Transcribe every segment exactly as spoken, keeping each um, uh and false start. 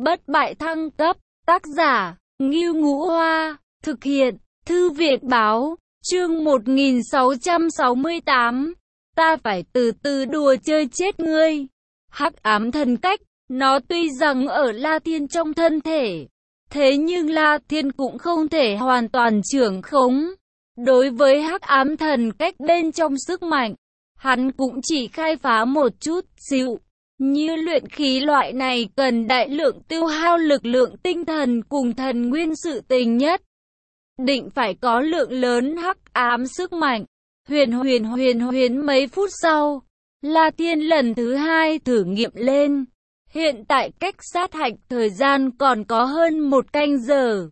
Bất bại thăng cấp, tác giả, Ngưu Ngũ Hoa, thực hiện, Thư viện báo, chương một nghìn sáu trăm sáu mươi tám, ta phải từ từ đùa chơi chết ngươi. Hắc ám thần cách, nó tuy rằng ở La Thiên trong thân thể, thế nhưng La Thiên cũng không thể hoàn toàn trưởng khống. Đối với hắc ám thần cách bên trong sức mạnh, hắn cũng chỉ khai phá một chút xíu. Như luyện khí loại này cần đại lượng tiêu hao lực lượng tinh thần cùng thần nguyên, sự tình nhất định phải có lượng lớn hắc ám sức mạnh. Huyền huyền huyền huyền mấy phút sau, La Thiên lần thứ hai thử nghiệm lên. Hiện tại cách sát hạch thời gian còn có hơn một canh giờ.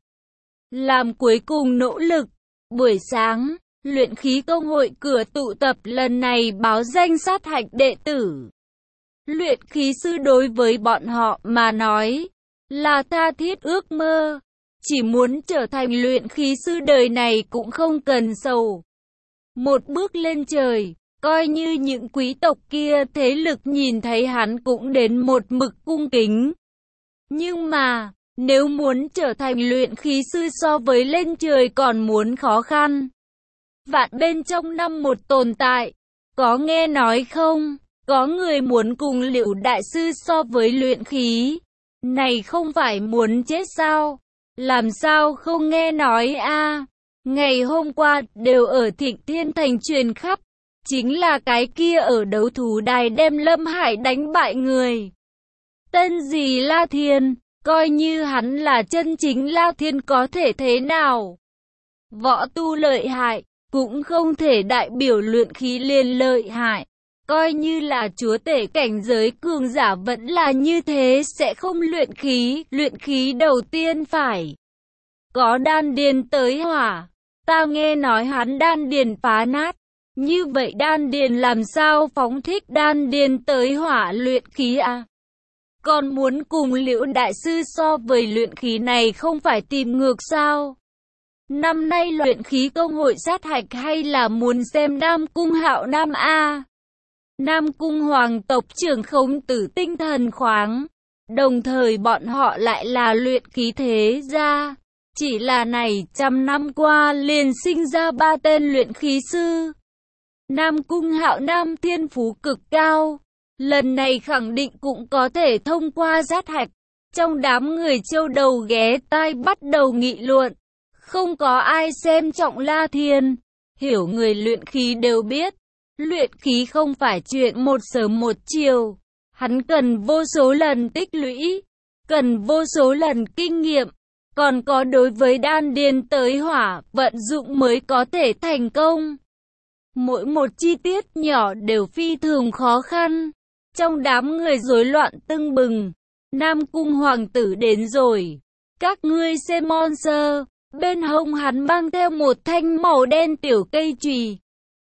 Làm cuối cùng nỗ lực, buổi sáng, luyện khí công hội cửa tụ tập lần này báo danh sát hạch đệ tử. Luyện khí sư đối với bọn họ mà nói là tha thiết ước mơ, chỉ muốn trở thành luyện khí sư đời này cũng không cần sầu. Một bước lên trời, coi như những quý tộc kia thế lực nhìn thấy hắn cũng đến một mực cung kính. Nhưng mà, nếu muốn trở thành luyện khí sư so với lên trời còn muốn khó khăn. Vạn bên trong năm một tồn tại, có nghe nói không? Có người muốn cùng Liệu đại sư so với luyện khí. Này không phải muốn chết sao? Làm sao không nghe nói a? À? Ngày hôm qua đều ở Thịnh Thiên Thành truyền khắp. Chính là cái kia ở đấu thú đài đem Lâm Hải đánh bại người. Tên gì La Thiên, coi như hắn là chân chính La Thiên có thể thế nào? Võ tu lợi hại, cũng không thể đại biểu luyện khí liền lợi hại. Coi như là chúa tể cảnh giới cường giả vẫn là như thế, sẽ không luyện khí. Luyện khí đầu tiên phải có đan điền tới hỏa. Ta nghe nói hắn đan điền phá nát. Như vậy đan điền làm sao phóng thích đan điền tới hỏa luyện khí à? Còn muốn cùng Liễu đại sư so với luyện khí này không phải tìm ngược sao? Năm nay luyện khí công hội sát hạch hay là muốn xem Nam Cung Hạo Nam A? Nam Cung hoàng tộc trưởng khống tử tinh thần khoáng, đồng thời bọn họ lại là luyện khí thế gia. Chỉ là này trăm năm qua liền sinh ra ba tên luyện khí sư. Nam Cung Hạo Nam thiên phú cực cao, lần này khẳng định cũng có thể thông qua sát hạch. Trong đám người châu đầu ghé tai bắt đầu nghị luận, không có ai xem trọng La Thiên. Hiểu người luyện khí đều biết, luyện khí không phải chuyện một sớm một chiều. Hắn cần vô số lần tích lũy, cần vô số lần kinh nghiệm, còn có đối với đan điền tới hỏa vận dụng mới có thể thành công. Mỗi một chi tiết nhỏ đều phi thường khó khăn. Trong đám người rối loạn tưng bừng, Nam Cung hoàng tử đến rồi. Các ngươi xem monster, bên hông hắn mang theo một thanh màu đen tiểu cây chùy.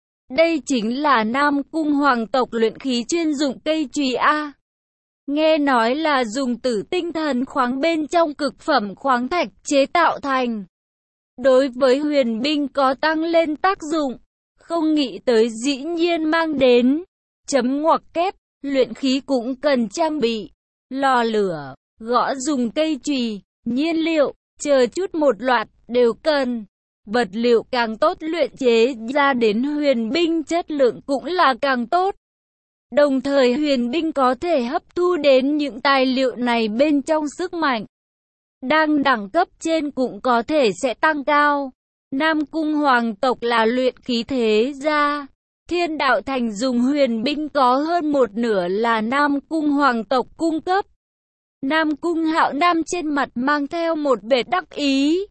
Đây chính là Nam Cung hoàng tộc luyện khí chuyên dụng cây chùy A. Nghe nói là dùng tử tinh thần khoáng bên trong cực phẩm khoáng thạch chế tạo thành. Đối với huyền binh có tăng lên tác dụng. Không nghĩ tới dĩ nhiên mang đến. Chấm ngoặc kép, luyện khí cũng cần trang bị. Lò lửa, gõ dùng cây chùy, nhiên liệu, chờ chút một loạt, đều cần. Vật liệu càng tốt luyện chế ra đến huyền binh chất lượng cũng là càng tốt. Đồng thời huyền binh có thể hấp thu đến những tài liệu này bên trong sức mạnh. Đang đẳng cấp trên cũng có thể sẽ tăng cao. Nam Cung hoàng tộc là luyện khí thế gia. Thiên đạo thành dùng huyền binh có hơn một nửa là Nam Cung hoàng tộc cung cấp. Nam Cung Hạo Nam trên mặt mang theo một vẻ đắc ý.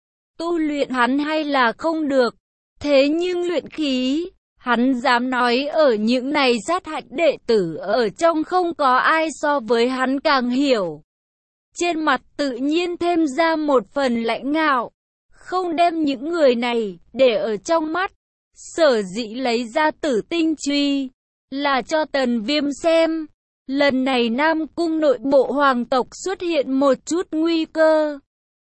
Tu luyện hắn hay là không được. Thế nhưng luyện khí, hắn dám nói ở những này sát hạch đệ tử ở trong không có ai so với hắn càng hiểu. Trên mặt tự nhiên thêm ra một phần lãnh ngạo. Không đem những người này để ở trong mắt. Sở dĩ lấy ra tử tinh truy là cho Tần Viêm xem. Lần này Nam Cung nội bộ hoàng tộc xuất hiện một chút nguy cơ.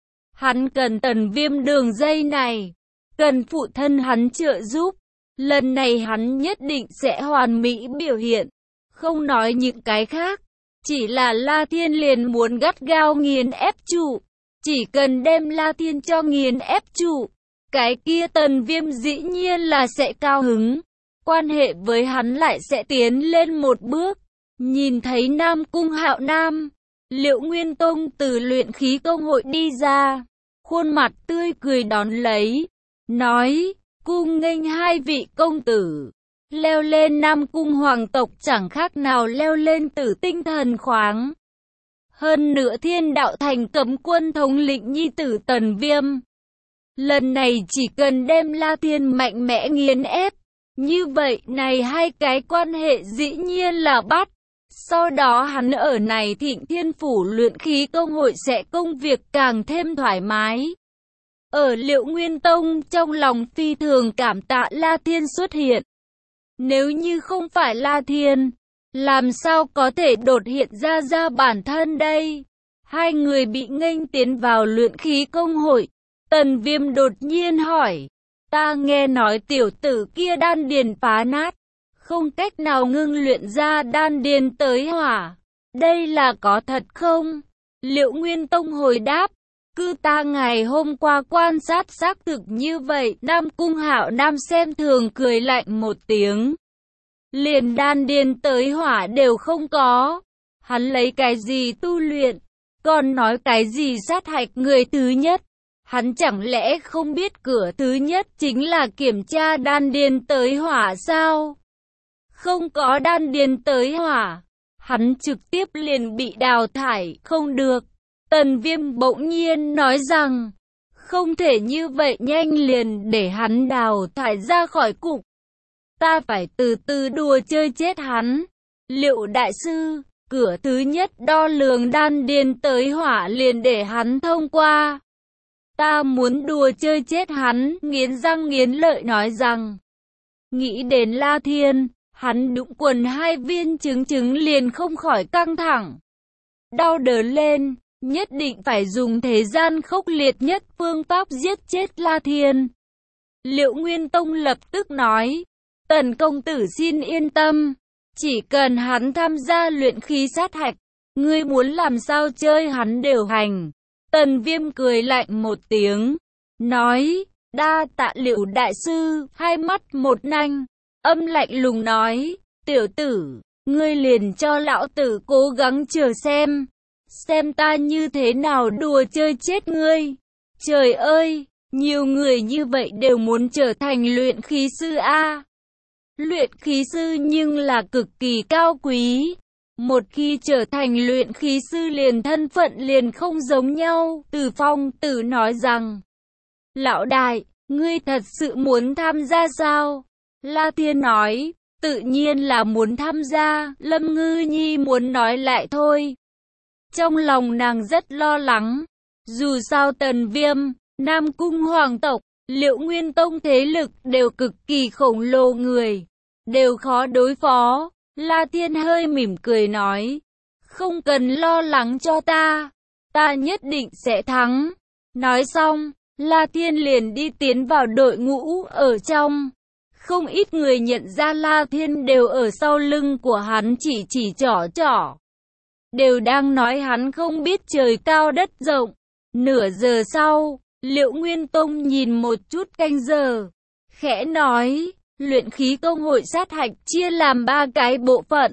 Hắn cần Tần Viêm đường dây này, cần phụ thân hắn trợ giúp. Lần này hắn nhất định sẽ hoàn mỹ biểu hiện. Không nói những cái khác, Chỉ là La Thiên liền muốn gắt gao nghiền ép trụ. Chỉ cần đem La Thiên cho nghiền ép trụ, cái kia Tần Viêm dĩ nhiên là sẽ cao hứng. Quan hệ với hắn lại sẽ tiến lên một bước. Nhìn thấy Nam Cung Hạo Nam, Liệu Nguyên Tông từ luyện khí công hội đi ra, khuôn mặt tươi cười đón lấy, nói, cung nghênh hai vị công tử. Leo lên Nam Cung hoàng tộc chẳng khác nào leo lên Tử Tinh thần khoáng. Hơn nữa Thiên Đạo Thành cấm quân thống lĩnh nhi tử Tần Viêm. Lần này chỉ cần đem La Thiên mạnh mẽ nghiền ép, như vậy này hai cái quan hệ dĩ nhiên là bắt. Sau đó hắn ở này Thịnh Thiên Phủ luyện khí công hội sẽ công việc càng thêm thoải mái. Ở Liệu Nguyên Tông trong lòng phi thường cảm tạ La Thiên xuất hiện. Nếu như không phải La Thiên, làm sao có thể đột hiện ra ra bản thân đây? Hai người bị nghênh tiến vào luyện khí công hội. Tần Viêm đột nhiên hỏi, ta nghe nói tiểu tử kia đan điền phá nát, không cách nào ngưng luyện ra đan điền tới hỏa. Đây là có thật không? Liệu Nguyên Tông hồi đáp, cứ ta ngày hôm qua quan sát xác thực như vậy. Nam Cung Hạo Nam xem thường cười lạnh một tiếng. Liền đan điền tới hỏa đều không có. Hắn lấy cái gì tu luyện? Còn nói cái gì sát hạch người thứ nhất? Hắn chẳng lẽ không biết cửa thứ nhất chính là kiểm tra đan điền tới hỏa sao? Không có đan điền tới hỏa, hắn trực tiếp liền bị đào thải. Không được. Tần Viêm bỗng nhiên nói rằng, không thể như vậy nhanh liền để hắn đào thải ra khỏi cục. Ta phải từ từ đùa chơi chết hắn. Liệu đại sư, cửa thứ nhất đo lường đan điền tới hỏa liền để hắn thông qua. Ta muốn đùa chơi chết hắn, nghiến răng nghiến lợi nói rằng. Nghĩ đến La Thiên, hắn đụng quần hai viên trứng trứng liền không khỏi căng thẳng. Đau đớn lên, nhất định phải dùng thế gian khốc liệt nhất phương pháp giết chết La Thiên. Liệu Nguyên Tông lập tức nói, Tần công tử xin yên tâm, chỉ cần hắn tham gia luyện khí sát hạch, ngươi muốn làm sao chơi hắn đều hành. Tần Viêm cười lạnh một tiếng, nói, đa tạ Liệu đại sư. Hai mắt một nanh, âm lạnh lùng nói, tiểu tử, ngươi liền cho lão tử cố gắng chờ xem, xem ta như thế nào đùa chơi chết ngươi. Trời ơi, nhiều người như vậy đều muốn trở thành luyện khí sư a. Luyện khí sư nhưng là cực kỳ cao quý. Một khi trở thành luyện khí sư liền thân phận liền không giống nhau. Từ Phong Tử nói rằng, lão đại, ngươi thật sự muốn tham gia sao? La Thiên nói, tự nhiên là muốn tham gia. Lâm Ngư Nhi muốn nói lại thôi. Trong lòng nàng rất lo lắng. Dù sao Tần Viêm, Nam Cung hoàng tộc, Liệu Nguyên Tông thế lực đều cực kỳ khổng lồ, người đều khó đối phó. La Thiên hơi mỉm cười nói, không cần lo lắng cho ta, ta nhất định sẽ thắng. Nói xong, La Thiên liền đi tiến vào đội ngũ ở trong. Không ít người nhận ra La Thiên đều ở sau lưng của hắn chỉ chỉ trỏ trỏ. Đều đang nói hắn không biết trời cao đất rộng. Nửa giờ sau, Liệu Nguyên Tông nhìn một chút canh giờ, khẽ nói, luyện khí công hội sát hạch chia làm ba cái bộ phận.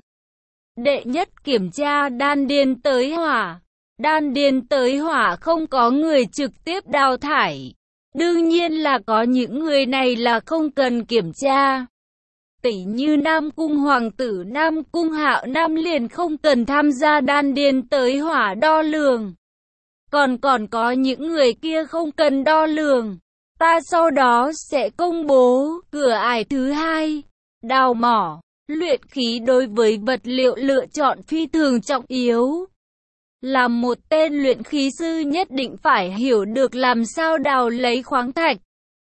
Đệ nhất kiểm tra đan điền tới hỏa. Đan điền tới hỏa không có người trực tiếp đào thải. Đương nhiên là có những người này là không cần kiểm tra. Tỷ như Nam Cung hoàng tử Nam Cung Hạo Nam liền không cần tham gia đan điền tới hỏa đo lường. Còn còn có những người kia không cần đo lường. Ta sau đó sẽ công bố cửa ải thứ hai. Đào mỏ. Luyện khí đối với vật liệu lựa chọn phi thường trọng yếu. Là một tên luyện khí sư nhất định phải hiểu được làm sao đào lấy khoáng thạch.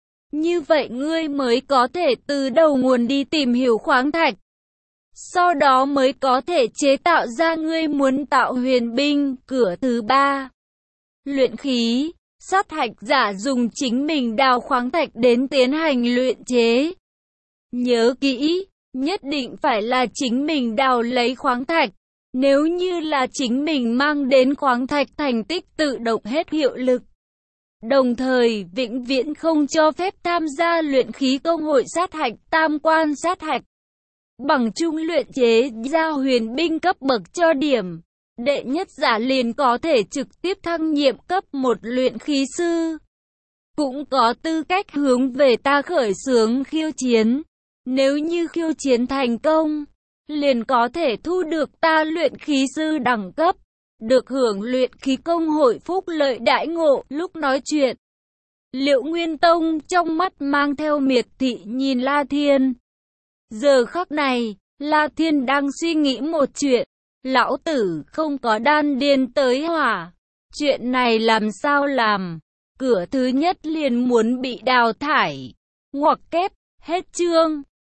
Như vậy ngươi mới có thể từ đầu nguồn đi tìm hiểu khoáng thạch. Sau đó mới có thể chế tạo ra ngươi muốn tạo huyền binh. Cửa thứ ba. Luyện khí. Sát hạch giả dùng chính mình đào khoáng thạch đến tiến hành luyện chế. Nhớ kỹ, nhất định phải là chính mình đào lấy khoáng thạch. Nếu như là chính mình mang đến khoáng thạch, thành tích tự động hết hiệu lực. Đồng thời, vĩnh viễn không cho phép tham gia luyện khí công hội sát hạch, tam quan sát hạch. Bằng chung luyện chế ra huyền binh cấp bậc cho điểm. Đệ nhất giả liền có thể trực tiếp thăng nhiệm cấp một luyện khí sư. Cũng có tư cách hướng về ta khởi xướng khiêu chiến. Nếu như khiêu chiến thành công, liền có thể thu được ta luyện khí sư đẳng cấp, được hưởng luyện khí công hội phúc lợi đãi ngộ. Lúc nói chuyện, Liệu Nguyên Tông trong mắt mang theo miệt thị nhìn La Thiên. Giờ khắc này, La Thiên đang suy nghĩ một chuyện. Lão tử không có đan điền tới hỏa. Chuyện này làm sao làm? Cửa thứ nhất liền muốn bị đào thải. Ngoặc kép, hết chương.